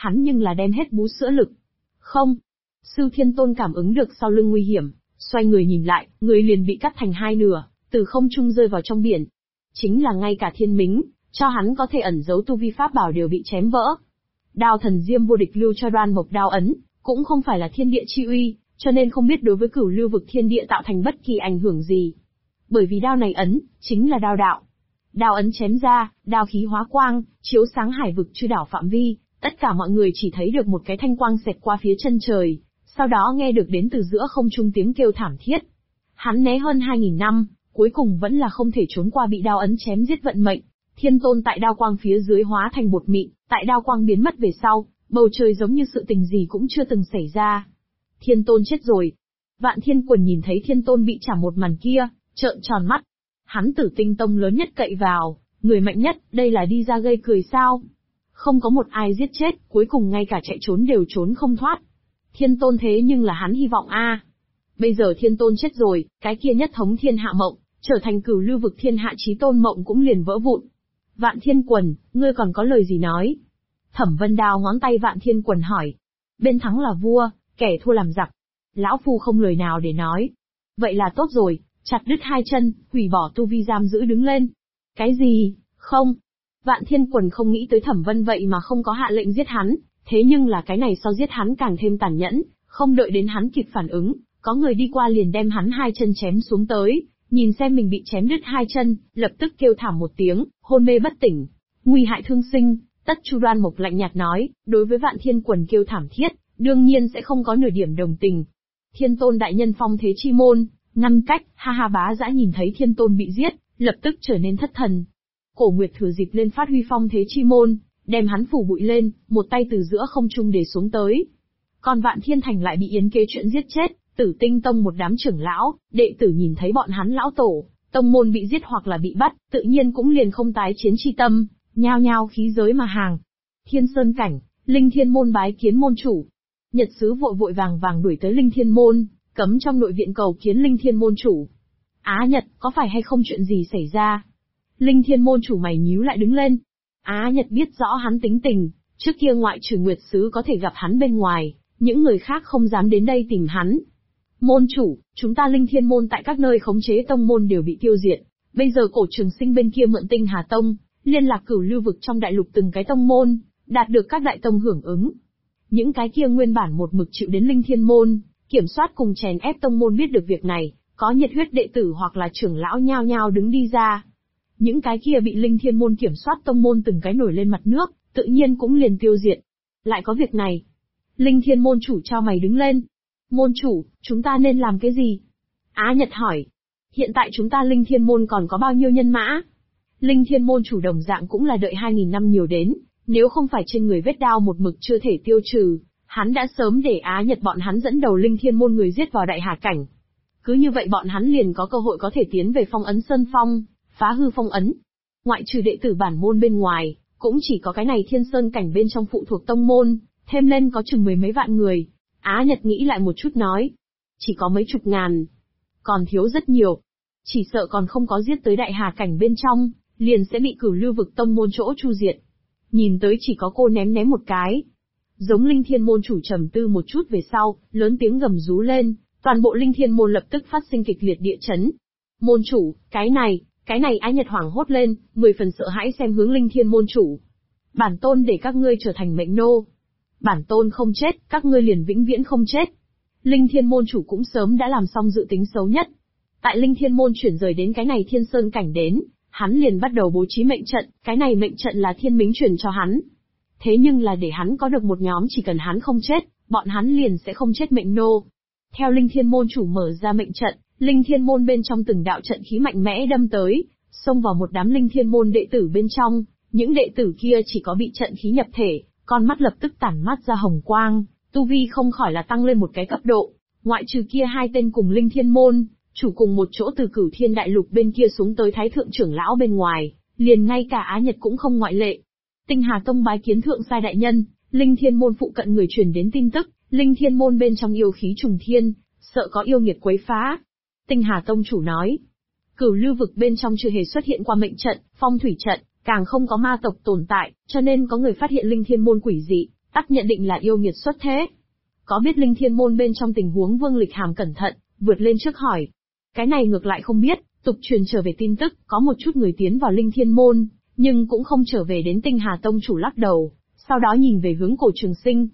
hắn nhưng là đem hết bú sữa lực. Không. Sư Thiên Tôn cảm ứng được sau lưng nguy hiểm, xoay người nhìn lại, người liền bị cắt thành hai nửa, từ không trung rơi vào trong biển. Chính là ngay cả thiên mính, cho hắn có thể ẩn giấu tu vi pháp bảo đều bị chém vỡ. Đao thần diêm vô địch lưu cho Đoan Mộc đao ấn, cũng không phải là thiên địa chi uy, cho nên không biết đối với cửu lưu vực thiên địa tạo thành bất kỳ ảnh hưởng gì. Bởi vì đao này ấn, chính là đao đạo. Đao ấn chém ra, đao khí hóa quang, chiếu sáng hải vực chư đảo phạm vi, tất cả mọi người chỉ thấy được một cái thanh quang xẹt qua phía chân trời, sau đó nghe được đến từ giữa không trung tiếng kêu thảm thiết. Hắn né hơn 2000 năm, cuối cùng vẫn là không thể trốn qua bị đao ấn chém giết vận mệnh. Thiên Tôn tại đao quang phía dưới hóa thành bột mịn, tại đao quang biến mất về sau, bầu trời giống như sự tình gì cũng chưa từng xảy ra. Thiên Tôn chết rồi. Vạn Thiên Quần nhìn thấy Thiên Tôn bị chảm một màn kia, trợn tròn mắt. Hắn Tử Tinh Tông lớn nhất cậy vào, người mạnh nhất, đây là đi ra gây cười sao? Không có một ai giết chết, cuối cùng ngay cả chạy trốn đều trốn không thoát. Thiên Tôn thế nhưng là hắn hy vọng a. Bây giờ Thiên Tôn chết rồi, cái kia nhất thống thiên hạ mộng, trở thành cửu lưu vực thiên hạ chí tôn mộng cũng liền vỡ vụn. Vạn Thiên Quần, ngươi còn có lời gì nói? Thẩm Vân Đao ngón tay Vạn Thiên Quần hỏi. Bên thắng là vua, kẻ thua làm giặc. Lão phu không lời nào để nói. Vậy là tốt rồi, chặt đứt hai chân, hủy bỏ tu vi giam giữ đứng lên. Cái gì? Không. Vạn Thiên Quần không nghĩ tới Thẩm Vân vậy mà không có hạ lệnh giết hắn, thế nhưng là cái này so giết hắn càng thêm tàn nhẫn, không đợi đến hắn kịp phản ứng, có người đi qua liền đem hắn hai chân chém xuống tới, nhìn xem mình bị chém đứt hai chân, lập tức kêu thảm một tiếng, hôn mê bất tỉnh. Nguy hại thương sinh, Tất Chu Đoan Mộc lạnh nhạt nói, đối với Vạn Thiên Quần kêu thảm thiết, đương nhiên sẽ không có nửa điểm đồng tình. Thiên Tôn đại nhân phong thế chi môn, ngăn cách, ha ha bá dã nhìn thấy Thiên Tôn bị giết, lập tức trở nên thất thần. Cổ Nguyệt thừa dịp lên phát huy phong thế chi môn, đem hắn phủ bụi lên, một tay từ giữa không trung để xuống tới. Còn Vạn Thiên Thành lại bị Yến Kế chuyện giết chết, Tử Tinh Tông một đám trưởng lão, đệ tử nhìn thấy bọn hắn lão tổ, tông môn bị giết hoặc là bị bắt, tự nhiên cũng liền không tái chiến chi tâm, nhao nhao khí giới mà hàng. Thiên Sơn Cảnh, Linh Thiên Môn bái kiến môn chủ. Nhật sứ vội vội vàng vàng đuổi tới Linh Thiên Môn, cấm trong nội viện cầu kiến Linh Thiên Môn chủ. Á Nhật, có phải hay không chuyện gì xảy ra? Linh Thiên Môn chủ mày nhíu lại đứng lên. Á Nhật biết rõ hắn tính tình, trước kia ngoại trừ Nguyệt sứ có thể gặp hắn bên ngoài, những người khác không dám đến đây tìm hắn. Môn chủ, chúng ta Linh Thiên Môn tại các nơi khống chế tông môn đều bị tiêu diệt, bây giờ Cổ Trường Sinh bên kia mượn Tinh Hà Tông, liên lạc cửu lưu vực trong đại lục từng cái tông môn, đạt được các đại tông hưởng ứng. Những cái kia nguyên bản một mực chịu đến Linh Thiên Môn, kiểm soát cùng chèn ép tông môn biết được việc này, có nhiệt huyết đệ tử hoặc là trưởng lão nhao nhao đứng đi ra. Những cái kia bị Linh Thiên Môn kiểm soát tông môn từng cái nổi lên mặt nước, tự nhiên cũng liền tiêu diệt. Lại có việc này. Linh Thiên Môn chủ cho mày đứng lên. Môn chủ, chúng ta nên làm cái gì? Á Nhật hỏi. Hiện tại chúng ta Linh Thiên Môn còn có bao nhiêu nhân mã? Linh Thiên Môn chủ đồng dạng cũng là đợi 2000 năm nhiều đến, nếu không phải trên người vết đao một mực chưa thể tiêu trừ, hắn đã sớm để Á Nhật bọn hắn dẫn đầu Linh Thiên Môn người giết vào đại hà cảnh. Cứ như vậy bọn hắn liền có cơ hội có thể tiến về Phong Ấn Sơn Phong, phá hư phong ấn. Ngoại trừ đệ tử bản môn bên ngoài, cũng chỉ có cái này Thiên Sơn Cảnh bên trong phụ thuộc tông môn, thêm lên có chừng mười mấy vạn người. Á Nhật nghĩ lại một chút nói, chỉ có mấy chục ngàn, còn thiếu rất nhiều. Chỉ sợ còn không có giết tới đại hà cảnh bên trong, liền sẽ bị cửu lưu vực tông môn chỗ chu diệt. Nhìn tới chỉ có cô ném một cái. Giống Linh Thiên Môn chủ trầm tư một chút về sau, lớn tiếng gầm rú lên, toàn bộ Linh Thiên Môn lập tức phát sinh kịch liệt địa chấn. Môn chủ, cái này Á Nhật hoảng hốt lên, 10 phần sợ hãi xem hướng Linh Thiên Môn chủ. Bản tôn để các ngươi trở thành mệnh nô. Bản tôn không chết, các ngươi liền vĩnh viễn không chết. Linh Thiên Môn chủ cũng sớm đã làm xong dự tính xấu nhất. Tại Linh Thiên Môn chuyển rời đến cái này Thiên Sơn Cảnh đến, hắn liền bắt đầu bố trí mệnh trận, cái này mệnh trận là Thiên Mính truyền cho hắn. Thế nhưng là để hắn có được một nhóm chỉ cần hắn không chết, bọn hắn liền sẽ không chết mệnh nô. Theo Linh Thiên Môn chủ mở ra mệnh trận, Linh Thiên Môn bên trong từng đạo trận khí mạnh mẽ đâm tới, xông vào một đám Linh Thiên Môn đệ tử bên trong, những đệ tử kia chỉ có bị trận khí nhập thể, con mắt lập tức tản mát ra hồng quang, tu vi không khỏi là tăng lên một cái cấp độ. Ngoại trừ kia hai tên cùng Linh Thiên Môn chủ cùng một chỗ từ Cửu Thiên Đại Lục bên kia xuống tới Thái Thượng trưởng lão bên ngoài, liền ngay cả Á Nhật cũng không ngoại lệ. Tinh Hà Tông bái kiến Thượng Sai đại nhân, Linh Thiên Môn phụ cận người truyền đến tin tức, Linh Thiên Môn bên trong yêu khí trùng thiên, sợ có yêu nghiệt quấy phá. Tinh Hà Tông chủ nói, cửu lưu vực bên trong chưa hề xuất hiện qua mệnh trận, phong thủy trận, càng không có ma tộc tồn tại, cho nên có người phát hiện Linh Thiên Môn quỷ dị, tắc nhận định là yêu nghiệt xuất thế. Có biết Linh Thiên Môn bên trong tình huống Vương Lịch Hàm cẩn thận, vượt lên trước hỏi. Cái này ngược lại không biết, tục truyền trở về tin tức, có một chút người tiến vào Linh Thiên Môn, nhưng cũng không trở về đến Tinh Hà Tông chủ lắc đầu, sau đó nhìn về hướng Cổ Trường Sinh.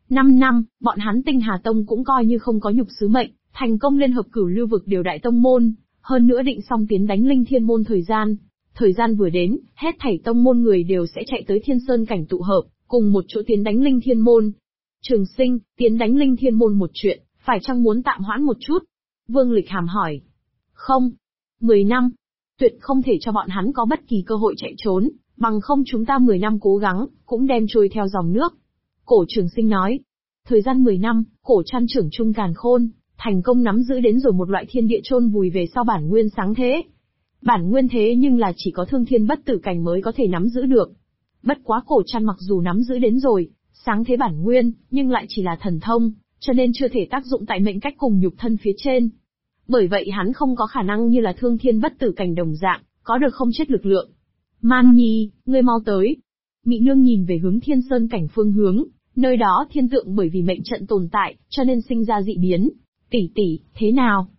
5 năm, bọn hắn Tinh Hà Tông cũng coi như không có nhục sứ mệnh, thành công liên hợp Cửu Lưu vực điều đại tông môn, hơn nữa định xong tiến đánh Linh Thiên Môn thời gian. Thời gian vừa đến, hết thảy tông môn người đều sẽ chạy tới Thiên Sơn cảnh tụ hợp, cùng một chỗ tiến đánh Linh Thiên Môn. Trường Sinh, tiến đánh Linh Thiên Môn một chuyện, phải chăng muốn tạm hoãn một chút? Vương Lịch Hàm hỏi. Không. 10 năm. Tuyệt không thể cho bọn hắn có bất kỳ cơ hội chạy trốn, bằng không chúng ta 10 năm cố gắng, cũng đem trôi theo dòng nước. Cổ Trường Sinh nói. Thời gian 10 năm, Cổ Trăn trưởng Trung Càn Khôn, thành công nắm giữ đến rồi một loại thiên địa chôn vùi về sau bản nguyên sáng thế. Bản nguyên thế nhưng là chỉ có thương thiên bất tử cảnh mới có thể nắm giữ được. Bất quá Cổ Trăn mặc dù nắm giữ đến rồi, sáng thế bản nguyên, nhưng lại chỉ là thần thông, cho nên chưa thể tác dụng tại mệnh cách cùng nhục thân phía trên. Bởi vậy hắn không có khả năng như là thương thiên bất tử cảnh đồng dạng, có được không chết lực lượng. Man Nhi, ngươi mau tới. Mị Nương nhìn về hướng Thiên Sơn cảnh phương hướng, nơi đó thiên tượng bởi vì mệnh trận tồn tại, cho nên sinh ra dị biến. Tỷ tỷ, thế nào?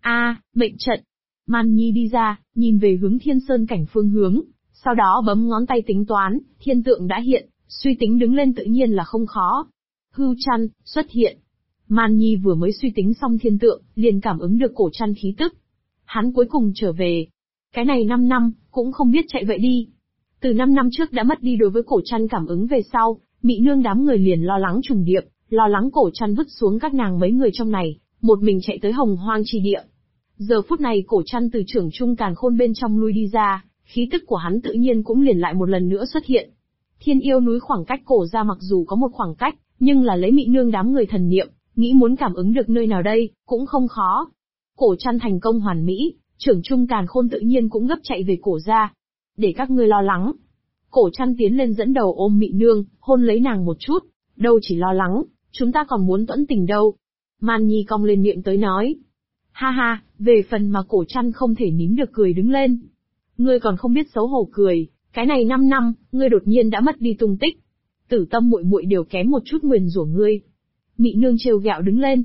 Mệnh trận. Man Nhi đi ra, nhìn về hướng Thiên Sơn cảnh phương hướng, sau đó bấm ngón tay tính toán, thiên tượng đã hiện, suy tính đứng lên tự nhiên là không khó. Hưu Chăn, xuất hiện. Man Nhi vừa mới suy tính xong thiên tượng, liền cảm ứng được Cổ Trăn khí tức. Hắn cuối cùng trở về. Cái này 5 năm, cũng không biết chạy vậy đi. Từ 5 năm trước đã mất đi đối với Cổ Trăn cảm ứng về sau, Mị Nương đám người liền lo lắng trùng điệp, lo lắng Cổ Trăn vứt xuống các nàng mấy người trong này, một mình chạy tới Hồng Hoang chi địa. Giờ phút này Cổ Trăn từ trưởng Trung Càn Khôn bên trong lui đi ra, khí tức của hắn tự nhiên cũng liền lại một lần nữa xuất hiện. Thiên Yêu núi khoảng cách Cổ ra mặc dù có một khoảng cách, nhưng là lấy Mị Nương đám người thần niệm, nghĩ muốn cảm ứng được nơi nào đây, cũng không khó. Cổ Trăn thành công hoàn mỹ, trưởng Trung Càn Khôn tự nhiên cũng gấp chạy về Cổ ra. Để các ngươi lo lắng. Cổ Trăn tiến lên dẫn đầu ôm Mị Nương, hôn lấy nàng một chút. Đâu chỉ lo lắng, chúng ta còn muốn tuẫn tình đâu. Man Nhi cong lên miệng tới nói. Ha ha, về phần mà Cổ Trăn không thể nín được cười đứng lên. Ngươi còn không biết xấu hổ cười, cái này 5 năm, ngươi đột nhiên đã mất đi tung tích. Tử Tâm muội muội đều kém một chút nguyền rủa ngươi. Mị Nương trêu ghẹo đứng lên.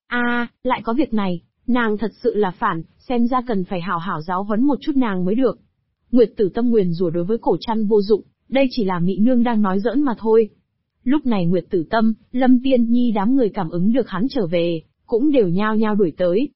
Lại có việc này, nàng thật sự là phản, xem ra cần phải hảo hảo giáo huấn một chút nàng mới được. Nguyệt Tử Tâm nguyền rủa đối với Cổ Trăn vô dụng, đây chỉ là Mị Nương đang nói giỡn mà thôi. Lúc này Nguyệt Tử Tâm, Lâm Tiên Nhi đám người cảm ứng được hắn trở về, cũng đều nhao nhao đuổi tới.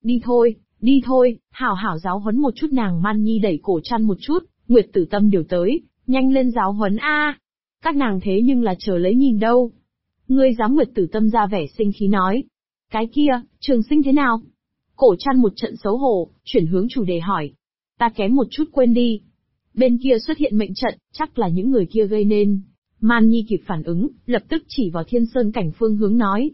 Đi thôi, hảo hảo giáo huấn một chút nàng. Man Nhi đẩy Cổ Trăn một chút, Nguyệt Tử Tâm đều tới, nhanh lên giáo huấn a. Các nàng thế nhưng là chờ lấy nhìn đâu. Ngươi dám? Nguyệt Tử Tâm ra vẻ sinh khí nói. Cái kia, Trường Sinh thế nào? Cổ Trăn một trận xấu hổ, chuyển hướng chủ đề hỏi. Ta kém một chút quên đi. Bên kia xuất hiện mệnh trận, chắc là những người kia gây nên. Man Nhi kịp phản ứng, lập tức chỉ vào Thiên Sơn cảnh phương hướng nói.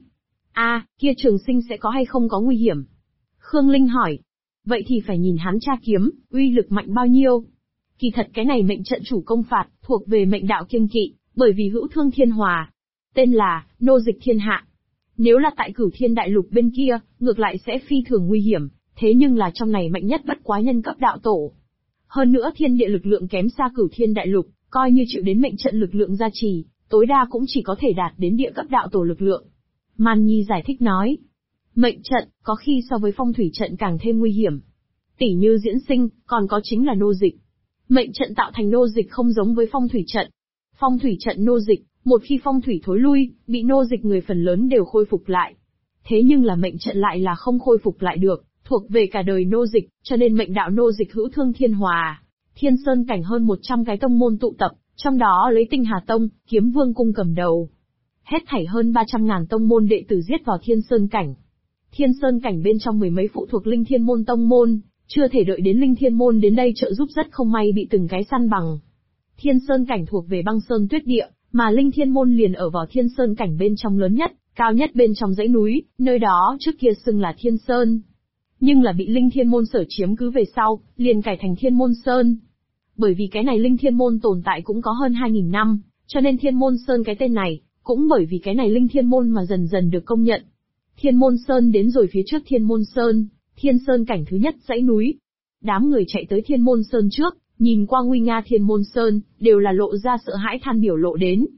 Kia Trường Sinh sẽ có hay không có nguy hiểm? Khương Linh hỏi. Vậy thì phải nhìn hắn tra kiếm, uy lực mạnh bao nhiêu. Kỳ thật cái này mệnh trận chủ công phạt, thuộc về mệnh đạo kiêng kỵ, bởi vì hữu thương thiên hòa. Tên là, nô dịch thiên hạ. Nếu là tại Cửu Thiên Đại Lục bên kia, ngược lại sẽ phi thường nguy hiểm, thế nhưng là trong này mạnh nhất bất quá nhân cấp đạo tổ. Hơn nữa thiên địa lực lượng kém xa Cửu Thiên Đại Lục, coi như chịu đến mệnh trận lực lượng gia trì, tối đa cũng chỉ có thể đạt đến địa cấp đạo tổ lực lượng. Man Nhi giải thích nói. Mệnh trận, có khi so với phong thủy trận càng thêm nguy hiểm. Tỉ như diễn sinh, còn có chính là nô dịch. Mệnh trận tạo thành nô dịch không giống với phong thủy trận. Phong thủy trận nô dịch, một khi phong thủy thối lui, bị nô dịch người phần lớn đều khôi phục lại. Thế nhưng là mệnh trận lại là không khôi phục lại được, thuộc về cả đời nô dịch, cho nên mệnh đạo nô dịch hữu thương thiên hòa. Thiên Sơn cảnh hơn 100 cái tông môn tụ tập, trong đó lấy Tinh Hà Tông, Kiếm Vương cung cầm đầu. Hết thảy hơn 300.000 tông môn đệ tử giết vào Thiên Sơn cảnh. Thiên Sơn cảnh bên trong mười mấy phụ thuộc Linh Thiên môn tông môn, chưa thể đợi đến Linh Thiên môn đến đây trợ giúp rất không may bị từng cái săn bằng. Thiên Sơn cảnh thuộc về băng sơn tuyết địa, mà Linh Thiên môn liền ở vào Thiên Sơn cảnh bên trong lớn nhất, cao nhất bên trong dãy núi, nơi đó trước kia xưng là Thiên Sơn. Nhưng là bị Linh Thiên môn sở chiếm cứ về sau, liền cải thành Thiên Môn Sơn. Bởi vì cái này Linh Thiên môn tồn tại cũng có hơn 2.000 năm, cho nên Thiên Môn Sơn cái tên này, cũng bởi vì cái này Linh Thiên môn mà dần dần được công nhận. Thiên Môn Sơn đến rồi phía trước Thiên Môn Sơn, Thiên Sơn cảnh thứ nhất dãy núi. Đám người chạy tới Thiên Môn Sơn trước, nhìn qua nguy nga Thiên Môn Sơn, đều là lộ ra sợ hãi than biểu lộ đến.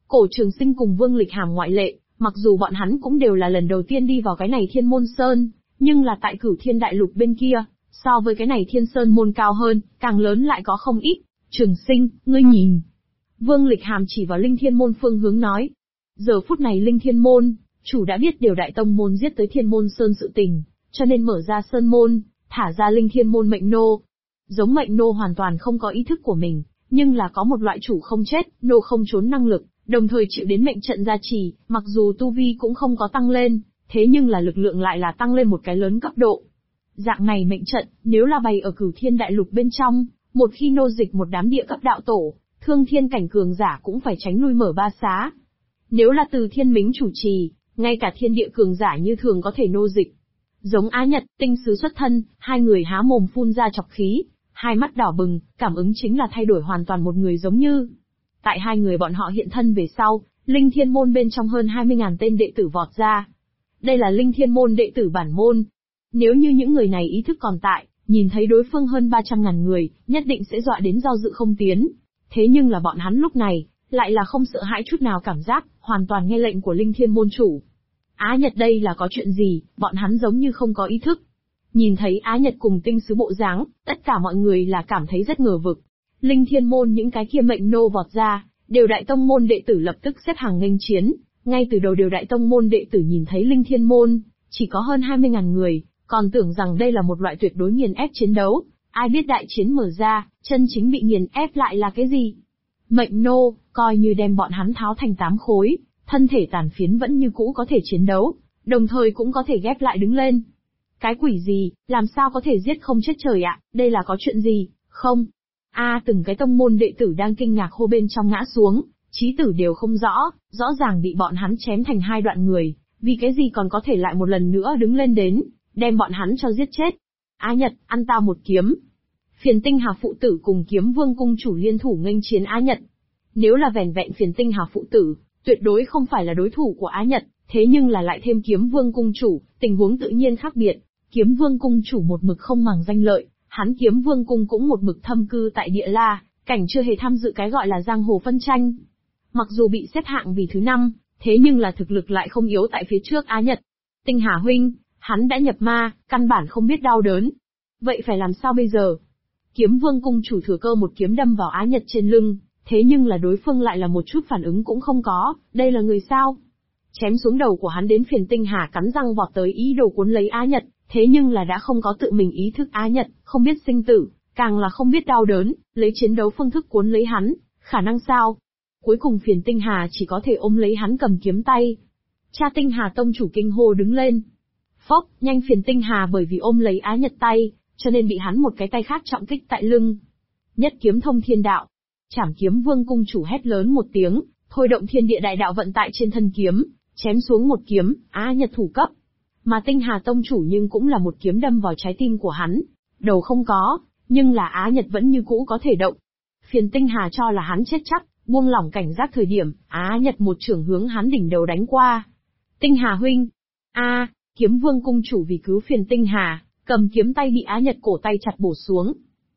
Cổ Trường Sinh cùng Vương Lịch Hàm ngoại lệ, mặc dù bọn hắn cũng đều là lần đầu tiên đi vào cái này Thiên Môn Sơn, nhưng là tại Cửu Thiên Đại Lục bên kia, so với cái này Thiên Sơn môn cao hơn, càng lớn lại có không ít. Trường Sinh, ngươi nhìn. Vương Lịch Hàm chỉ vào Linh Thiên môn phương hướng nói. Giờ phút này Linh Thiên môn, chủ đã biết điều đại tông môn giết tới Thiên Môn Sơn sự tình, cho nên mở ra Sơn môn, thả ra Linh Thiên môn mệnh nô. Giống mệnh nô hoàn toàn không có ý thức của mình, nhưng là có một loại chủ không chết, nô không trốn năng lực, đồng thời chịu đến mệnh trận gia trì, mặc dù tu vi cũng không có tăng lên, thế nhưng là lực lượng lại là tăng lên một cái lớn cấp độ. Dạng này mệnh trận, nếu là bày ở Cửu Thiên Đại Lục bên trong, một khi nô dịch một đám địa cấp đạo tổ, thương thiên cảnh cường giả cũng phải tránh lui mở ba xá. Nếu là từ Thiên Mính chủ trì, ngay cả thiên địa cường giả như thường có thể nô dịch. Giống Á Nhật, tinh sứ xuất thân, hai người há mồm phun ra chọc khí, hai mắt đỏ bừng, cảm ứng chính là thay đổi hoàn toàn một người giống như. Tại hai người bọn họ hiện thân về sau, Linh Thiên môn bên trong hơn 20.000 tên đệ tử vọt ra. Đây là Linh Thiên môn đệ tử bản môn. Nếu như những người này ý thức còn tại, nhìn thấy đối phương hơn 300.000 người, nhất định sẽ dọa đến do dự không tiến. Thế nhưng là bọn hắn lúc này, lại là không sợ hãi chút nào cảm giác, hoàn toàn nghe lệnh của Linh Thiên môn chủ. Á Nhật đây là có chuyện gì, bọn hắn giống như không có ý thức. Nhìn thấy Á Nhật cùng tinh sứ bộ dáng, tất cả mọi người là cảm thấy rất ngờ vực. Linh Thiên môn những cái kia mệnh nô vọt ra, đều đại tông môn đệ tử lập tức xếp hàng nghênh chiến. Ngay từ đầu đều đại tông môn đệ tử nhìn thấy Linh Thiên môn, chỉ có hơn 20.000 người, còn tưởng rằng đây là một loại tuyệt đối nghiền ép chiến đấu. Ai biết đại chiến mở ra, chân chính bị nghiền ép lại là cái gì? Mệnh nô, coi như đem bọn hắn tháo thành 8 khối, thân thể tàn phiến vẫn như cũ có thể chiến đấu, đồng thời cũng có thể ghép lại đứng lên. Cái quỷ gì, làm sao có thể giết không chết trời ạ, đây là có chuyện gì, không? Từng cái tông môn đệ tử đang kinh ngạc hô bên trong ngã xuống, chí tử đều không rõ, rõ ràng bị bọn hắn chém thành hai đoạn người, vì cái gì còn có thể lại một lần nữa đứng lên đến, đem bọn hắn cho giết chết. Á Nhật, ăn tao một kiếm. Phiền Tinh Hà phụ tử cùng Kiếm Vương cung chủ liên thủ nghênh chiến Á Nhật. Nếu là vẻn vẹn Phiền Tinh Hà phụ tử, tuyệt đối không phải là đối thủ của Á Nhật, thế nhưng là lại thêm Kiếm Vương cung chủ, tình huống tự nhiên khác biệt. Kiếm Vương cung chủ một mực không màng danh lợi, hắn Kiếm Vương cung cũng một mực thâm cư tại địa la, cảnh chưa hề tham dự cái gọi là giang hồ phân tranh. Mặc dù bị xếp hạng vì thứ 5, thế nhưng là thực lực lại không yếu tại phía trước Á Nhật. Tinh Hà huynh, hắn đã nhập ma, căn bản không biết đau đớn. Vậy phải làm sao bây giờ? Kiếm Vương cung chủ thừa cơ một kiếm đâm vào Á Nhật trên lưng, thế nhưng là đối phương lại là một chút phản ứng cũng không có, đây là người sao? Chém xuống đầu của hắn đến Phiền Tinh Hà cắn răng vọt tới ý đồ cuốn lấy Á Nhật, thế nhưng là đã không có tự mình ý thức Á Nhật, không biết sinh tử, càng là không biết đau đớn, lấy chiến đấu phương thức cuốn lấy hắn, khả năng sao? Cuối cùng Phiền Tinh Hà chỉ có thể ôm lấy hắn cầm kiếm tay. Cha Tinh Hà tông chủ kinh hô đứng lên. Phốc, nhanh Phiền Tinh Hà bởi vì ôm lấy Á Nhật tay, cho nên bị hắn một cái tay khác trọng kích tại lưng. Nhất kiếm thông thiên đạo. Trảm Kiếm Vương cung chủ hét lớn một tiếng, thôi động thiên địa đại đạo vận tại trên thân kiếm, chém xuống một kiếm, Á Nhật thủ cấp. Mà Tinh Hà tông chủ nhưng cũng là một kiếm đâm vào trái tim của hắn. Đầu không có, nhưng là Á Nhật vẫn như cũ có thể động. Phiền Tinh Hà cho là hắn chết chắc, buông lỏng cảnh giác thời điểm, Á Nhật một chưởng hướng hắn đỉnh đầu đánh qua. Tinh Hà huynh. Kiếm Vương cung chủ vì cứu Phiền Tinh Hà, cầm kiếm tay bị Á Nhật cổ tay chặt bổ xuống.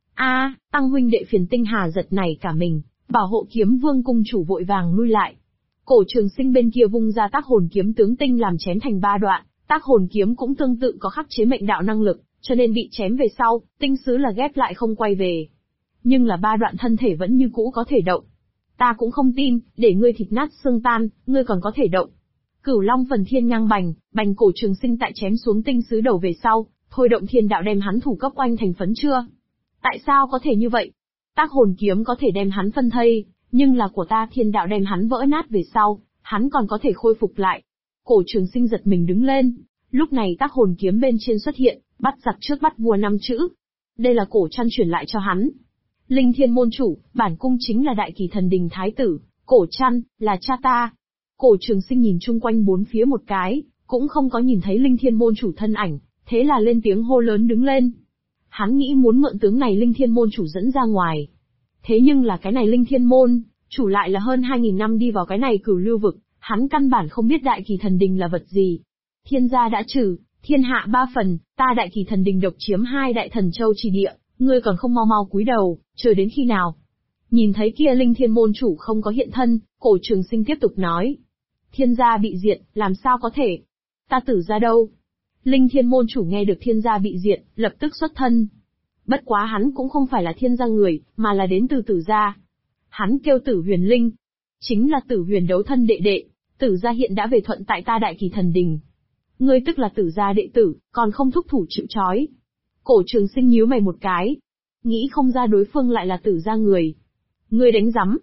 Tăng huynh đệ Phiền Tinh Hà giật nảy cả mình, bảo hộ Kiếm Vương cung chủ vội vàng lui lại. Cổ Trường Sinh bên kia vung ra tác hồn kiếm tướng tinh làm chém thành 3 đoạn, tác hồn kiếm cũng tương tự có khắc chế mệnh đạo năng lực, cho nên bị chém về sau, tinh sứ là ghép lại không quay về. Nhưng là 3 đoạn thân thể vẫn như cũ có thể động. Ta cũng không tin, để ngươi thịt nát xương tan, ngươi còn có thể động. Cửu Long phần thiên ngang bành Cổ Trường Sinh tại chém xuống tinh sứ đầu về sau, thôi động thiên đạo đem hắn thủ cấp oanh thành phấn chưa? Tại sao có thể như vậy? Tác hồn kiếm có thể đem hắn phân thây, nhưng là của ta thiên đạo đem hắn vỡ nát về sau, hắn còn có thể khôi phục lại. Cổ Trường Sinh giật mình đứng lên, lúc này tác hồn kiếm bên trên xuất hiện, bắt giặc trước bắt vua 5 chữ. Đây là Cổ Trăn truyền lại cho hắn. Linh Thiên môn chủ, bản cung chính là Đại Kỳ Thần Đình thái tử, Cổ Trăn, là cha ta. Cổ Trường Sinh nhìn chung quanh bốn phía một cái, cũng không có nhìn thấy Linh Thiên môn chủ thân ảnh, thế là lên tiếng hô lớn đứng lên. Hắn nghĩ muốn mượn tướng này Linh Thiên môn chủ dẫn ra ngoài. Thế nhưng là cái này Linh Thiên môn chủ lại là hơn 2.000 năm đi vào cái này Cửu Lưu vực, hắn căn bản không biết Đại Kỳ Thần Đình là vật gì. Thiên gia đã trừ, thiên hạ 3 phần, ta Đại Kỳ Thần Đình độc chiếm 2 đại thần châu chỉ địa, ngươi còn không mau mau cúi đầu, chờ đến khi nào? Nhìn thấy kia Linh Thiên môn chủ không có hiện thân, Cổ Trường Sinh tiếp tục nói. Thiên gia bị diệt, làm sao có thể? Ta Tử gia đâu? Linh Thiên môn chủ nghe được Thiên gia bị diệt, lập tức xuất thân. Bất quá hắn cũng không phải là Thiên gia người, mà là đến từ Tử gia. Hắn kêu Tử Huyền Linh, chính là Tử Huyền đấu thân đệ đệ. Tử gia hiện đã về thuận tại ta Đại Kỳ Thần Đình. Ngươi tức là Tử gia đệ tử, còn không thúc thủ chịu trói. Cổ Trường Sinh nhíu mày một cái, nghĩ không ra đối phương lại là Tử gia người. Ngươi đánh rắm.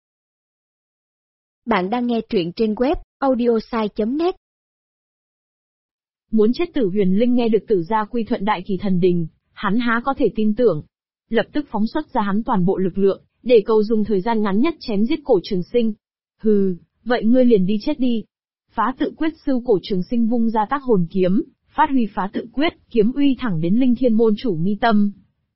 Bạn đang nghe truyện trên web audiosai.net. Muốn chết Tử Huyền Linh nghe được Tử gia quy thuận Đại Kỳ Thần Đình, hắn há có thể tin tưởng. Lập tức phóng xuất ra hắn toàn bộ lực lượng, để cầu dùng thời gian ngắn nhất chém giết Cổ Trường Sinh. Hừ, vậy ngươi liền đi chết đi. Phá tự quyết sư Cổ Trường Sinh vung ra tác hồn kiếm, phát huy phá tự quyết, kiếm uy thẳng đến Linh Thiên môn chủ mi tâm.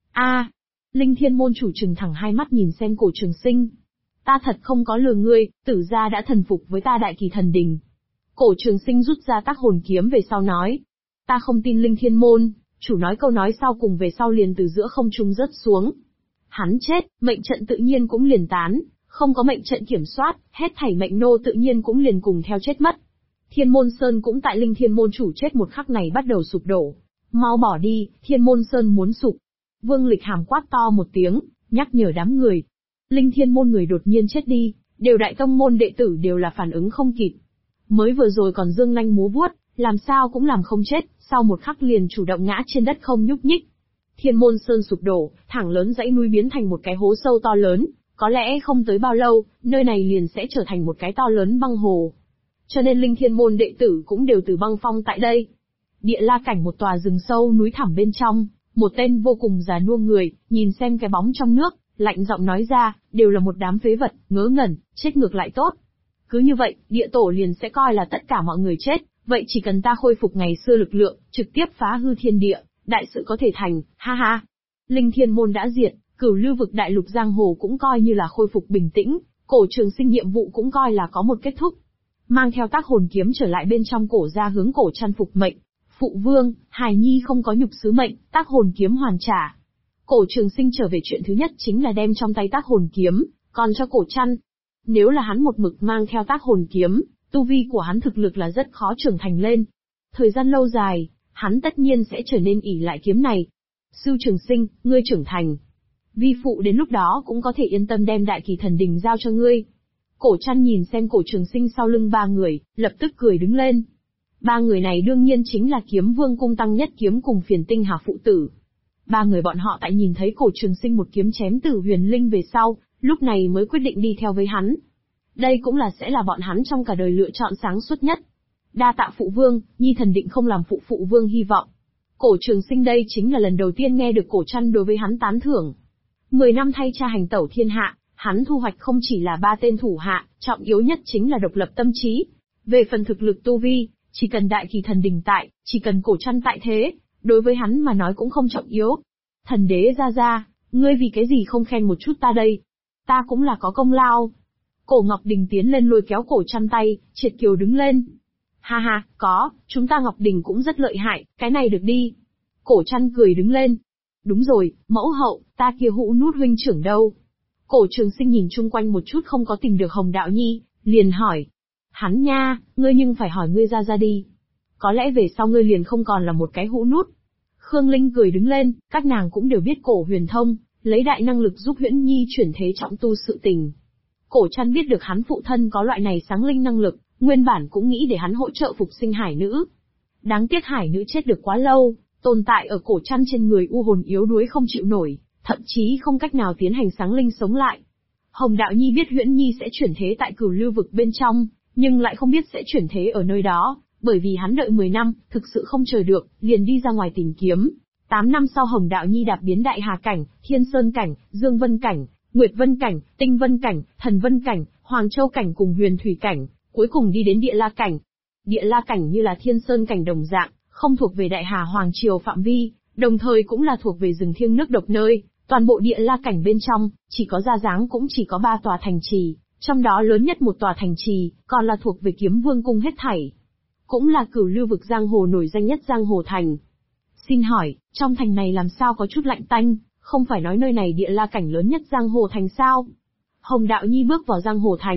Linh Thiên môn chủ trừng thẳng hai mắt nhìn xem Cổ Trường Sinh. Ta thật không có lừa ngươi, Tử gia đã thần phục với ta Đại Kỳ Thần Đình. Cổ Trường Sinh rút ra tác hồn kiếm về sau nói. Ta không tin Linh Thiên môn, chủ nói câu nói sau cùng về sau liền từ giữa không trung rớt xuống. Hắn chết, mệnh trận tự nhiên cũng liền tán, không có mệnh trận kiểm soát, hết thảy mệnh nô tự nhiên cũng liền cùng theo chết mất. Thiên môn sơn cũng tại Linh Thiên môn chủ chết một khắc này bắt đầu sụp đổ. Mau bỏ đi, Thiên môn sơn muốn sụp. Vương Lịch Hàm quát to một tiếng, nhắc nhở đám người. Linh Thiên môn người đột nhiên chết đi, đều đại tông môn đệ tử đều là phản ứng không kịp. Mới vừa rồi còn dương nanh múa vuốt, làm sao cũng làm không chết, sau một khắc liền chủ động ngã trên đất không nhúc nhích. Thiên môn sơn sụp đổ, thẳng lớn dãy núi biến thành một cái hố sâu to lớn, có lẽ không tới bao lâu, nơi này liền sẽ trở thành một cái to lớn băng hồ. Cho nên Linh Thiên môn đệ tử cũng đều từ băng phong tại đây. Địa La cảnh một tòa rừng sâu núi thẳm bên trong, một tên vô cùng già nua người, nhìn xem cái bóng trong nước, lạnh giọng nói ra, đều là một đám phế vật, ngớ ngẩn, chết ngược lại tốt. Cứ như vậy, địa tổ liền sẽ coi là tất cả mọi người chết, vậy chỉ cần ta khôi phục ngày xưa lực lượng, trực tiếp phá hư thiên địa, đại sự có thể thành, ha ha. Linh Thiên môn đã diệt, Cửu Lưu vực đại lục giang hồ cũng coi như là khôi phục bình tĩnh, Cổ Trường Sinh nhiệm vụ cũng coi là có một kết thúc. Mang theo tác hồn kiếm trở lại bên trong cổ ra hướng Cổ Trăn phục mệnh. Phụ vương, hài nhi không có nhục sứ mệnh, tác hồn kiếm hoàn trả. Cổ Trường Sinh trở về chuyện thứ nhất chính là đem trong tay tác hồn kiếm, còn cho Cổ Trăn. Nếu là hắn một mực mang theo tác hồn kiếm, tu vi của hắn thực lực là rất khó trưởng thành lên. Thời gian lâu dài, hắn tất nhiên sẽ trở nên ỷ lại kiếm này. Sư Trường Sinh, ngươi trưởng thành. Vi phụ đến lúc đó cũng có thể yên tâm đem Đại Kỳ Thần Đình giao cho ngươi. Cổ Trăn nhìn xem Cổ Trường Sinh sau lưng ba người, lập tức cười đứng lên. Ba người này đương nhiên chính là Kiếm Vương cung Tăng Nhất Kiếm cùng Phiền Tinh Hà phụ tử. Ba người bọn họ tại nhìn thấy Cổ Trường Sinh một kiếm chém Tử Huyền Linh về sau, lúc này mới quyết định đi theo với hắn. Đây cũng sẽ là bọn hắn trong cả đời lựa chọn sáng suốt nhất. Đa tạ phụ vương, nhi thần định không làm phụ vương hy vọng. Cổ Trường Sinh đây chính là lần đầu tiên nghe được Cổ Trăn đối với hắn tán thưởng. 10 năm thay cha hành tẩu thiên hạ, hắn thu hoạch không chỉ là 3 tên thủ hạ, trọng yếu nhất chính là độc lập tâm trí. Về phần thực lực tu vi, chỉ cần Đại Kỳ Thần Đình tại, chỉ cần Cổ Trăn tại thế, đối với hắn mà nói cũng không trọng yếu. Thần đế ra, ngươi vì cái gì không khen một chút ta đây? Ta cũng là có công lao. Cổ Ngọc Đình tiến lên lôi kéo Cổ Trăn tay, triệt kiều đứng lên. Ha ha, có, chúng ta Ngọc Đình cũng rất lợi hại, cái này được đi. Cổ Trăn cười đứng lên. Đúng rồi, mẫu hậu, ta kia Hũ Nút huynh trưởng đâu? Cổ Trường Sinh nhìn chung quanh một chút không có tìm được Hồng Đạo Nhi, liền hỏi. Hắn nha, ngươi nhưng phải hỏi ngươi ra đi. Có lẽ về sau ngươi liền không còn là một cái Hũ Nút. Khương Linh cười đứng lên, các nàng cũng đều biết Cổ Huyền Thông, lấy đại năng lực giúp Huyễn Nhi chuyển thế trọng tu sự tình. Cổ Trăn biết được hắn phụ thân có loại này sáng linh năng lực, nguyên bản cũng nghĩ để hắn hỗ trợ phục sinh hải nữ. Đáng tiếc hải nữ chết được quá lâu, tồn tại ở Cổ Trăn trên người u hồn yếu đuối không chịu nổi, thậm chí không cách nào tiến hành sáng linh sống lại. Hồng Đạo Nhi biết Huyễn Nhi sẽ chuyển thế tại Cửu Lưu vực bên trong, nhưng lại không biết sẽ chuyển thế ở nơi đó, bởi vì hắn đợi 10 năm, thực sự không chờ được, liền đi ra ngoài tìm kiếm. 8 năm sau Hồng Đạo Nhi đạp biến Đại Hà cảnh, Thiên Sơn cảnh, Dương Vân cảnh, Nguyệt Vân cảnh, Tinh Vân cảnh, Thần Vân cảnh, Hoàng Châu cảnh cùng Huyền Thủy cảnh, cuối cùng đi đến Địa La cảnh. Địa La cảnh như là Thiên Sơn cảnh đồng dạng, không thuộc về Đại Hà Hoàng triều phạm vi, đồng thời cũng là thuộc về rừng thiêng nước độc nơi. Toàn bộ Địa La cảnh bên trong, chỉ có ra dáng cũng chỉ có 3 tòa thành trì, trong đó lớn nhất một tòa thành trì, còn là thuộc về Kiếm Vương cung hết thảy. Cũng là Cửu Lưu vực giang hồ nổi danh nhất giang hồ thành. Xin hỏi, trong thành này làm sao có chút lạnh tanh, không phải nói nơi này Địa La cảnh lớn nhất giang hồ thành sao? Hồng Đạo Nhi bước vào giang hồ thành,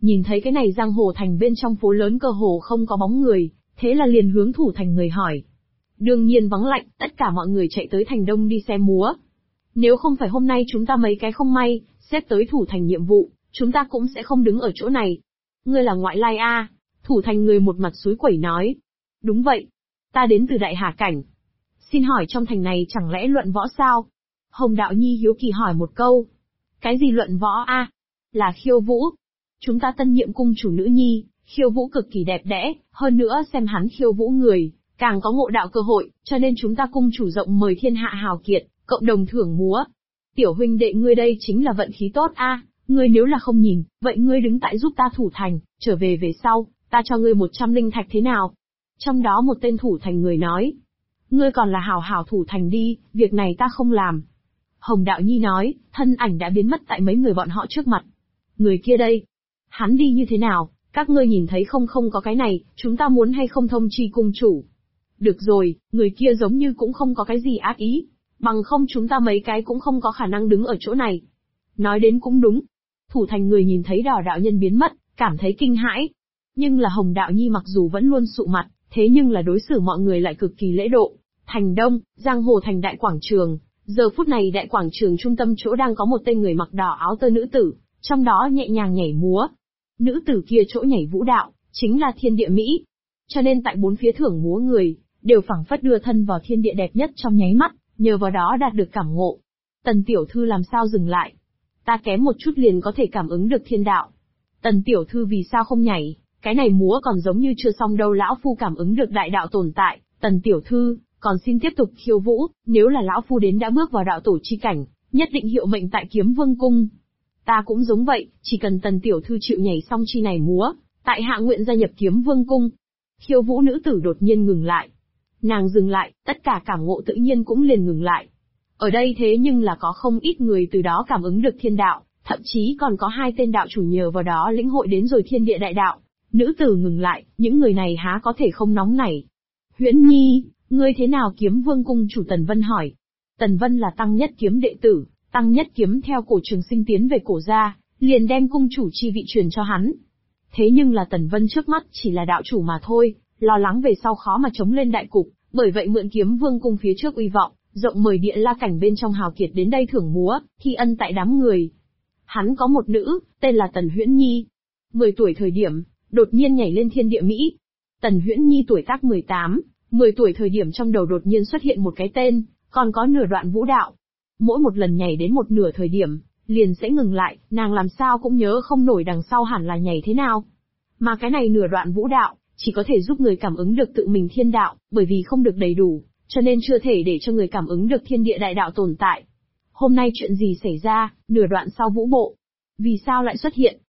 Nhìn thấy cái này giang hồ thành bên trong phố lớn cơ hồ không có bóng người, thế là liền hướng thủ thành người hỏi. Đương nhiên vắng lạnh, tất cả mọi người chạy tới thành đông đi xem múa. Nếu không phải hôm nay chúng ta mấy cái không may, xếp tới thủ thành nhiệm vụ, chúng ta cũng sẽ không đứng ở chỗ này. Ngươi là ngoại lai a? Thủ thành người một mặt xúi quẩy nói. Đúng vậy. Ta đến từ Đại Hà Cảnh. Xin hỏi trong thành này chẳng lẽ luận võ sao? Hồng Đạo Nhi hiếu kỳ hỏi một câu. Cái gì luận võ a? Là khiêu vũ. Chúng ta tân nhiệm cung chủ nữ nhi, khiêu vũ cực kỳ đẹp đẽ, hơn nữa xem hắn khiêu vũ người, càng có ngộ đạo cơ hội, cho nên chúng ta cung chủ rộng mời thiên hạ hào kiệt, cộng đồng thưởng múa. Tiểu huynh đệ ngươi đây chính là vận khí tốt a, ngươi nếu là không nhìn, vậy ngươi đứng tại giúp ta thủ thành, trở về về sau, ta cho ngươi 100 linh thạch thế nào? Trong đó một tên thủ thành người nói, ngươi còn là hảo hảo thủ thành đi, việc này ta không làm. Hồng Đạo Nhi nói, thân ảnh đã biến mất tại mấy người bọn họ trước mặt. Người kia đây, hắn đi như thế nào, các ngươi nhìn thấy không có cái này, chúng ta muốn hay không thông chi cung chủ. Được rồi, người kia giống như cũng không có cái gì ác ý, bằng không chúng ta mấy cái cũng không có khả năng đứng ở chỗ này. Nói đến cũng đúng. Thủ thành người nhìn thấy Đỏ đạo nhân biến mất, cảm thấy kinh hãi. Nhưng là Hồng Đạo Nhi mặc dù vẫn luôn sụ mặt, thế nhưng là đối xử mọi người lại cực kỳ lễ độ. Thành Đông, giang hồ thành đại quảng trường, giờ phút này đại quảng trường trung tâm chỗ đang có một tên người mặc đỏ áo tơ nữ tử, trong đó nhẹ nhàng nhảy múa. Nữ tử kia chỗ nhảy vũ đạo, chính là thiên địa Mỹ. Cho nên tại bốn phía thưởng múa người, đều phảng phất đưa thân vào thiên địa đẹp nhất trong nháy mắt, nhờ vào đó đạt được cảm ngộ. Tần tiểu thư làm sao dừng lại? Ta kém một chút liền có thể cảm ứng được thiên đạo. Tần tiểu thư vì sao không nhảy? Cái này múa còn giống như chưa xong đâu, lão phu cảm ứng được đại đạo tồn tại. Tần tiểu thư, còn xin tiếp tục khiêu vũ, nếu là lão phu đến đã bước vào đạo tổ chi cảnh, nhất định hiệu mệnh tại Kiếm Vương cung. Ta cũng giống vậy, chỉ cần tần tiểu thư chịu nhảy xong chi này múa, tại hạ nguyện gia nhập Kiếm Vương cung. Khiêu vũ nữ tử đột nhiên ngừng lại. Nàng dừng lại, tất cả cảm ngộ tự nhiên cũng liền ngừng lại. Ở đây thế nhưng là có không ít người từ đó cảm ứng được thiên đạo, thậm chí còn có 2 tên đạo chủ nhờ vào đó lĩnh hội đến rồi thiên địa đại đạo. Nữ tử ngừng lại, những người này há có thể không nóng nảy. Huyễn Nhi, ngươi thế nào? Kiếm Vương cung chủ Tần Vân hỏi. Tần Vân là tăng nhất kiếm đệ tử, tăng nhất kiếm theo cổ trường sinh tiến về cổ gia, liền đem cung chủ chi vị truyền cho hắn. Thế nhưng là Tần Vân trước mắt chỉ là đạo chủ mà thôi, lo lắng về sau khó mà chống lên đại cục, bởi vậy mượn Kiếm Vương cung phía trước uy vọng, rộng mời địa la cảnh bên trong hào kiệt đến đây thưởng múa, thi ân tại đám người. Hắn có một nữ, tên là Tần Huyễn Nhi. 10 tuổi thời điểm, đột nhiên nhảy lên thiên địa Mỹ. Tần Huyễn Nhi tuổi tác 18, 10 tuổi thời điểm trong đầu đột nhiên xuất hiện một cái tên, còn có nửa đoạn vũ đạo. Mỗi một lần nhảy đến một nửa thời điểm, liền sẽ ngừng lại, nàng làm sao cũng nhớ không nổi đằng sau hẳn là nhảy thế nào. Mà cái này nửa đoạn vũ đạo, chỉ có thể giúp người cảm ứng được tự mình thiên đạo, bởi vì không được đầy đủ, cho nên chưa thể để cho người cảm ứng được thiên địa đại đạo tồn tại. Hôm nay chuyện gì xảy ra, nửa đoạn sau vũ bộ? Vì sao lại xuất hiện?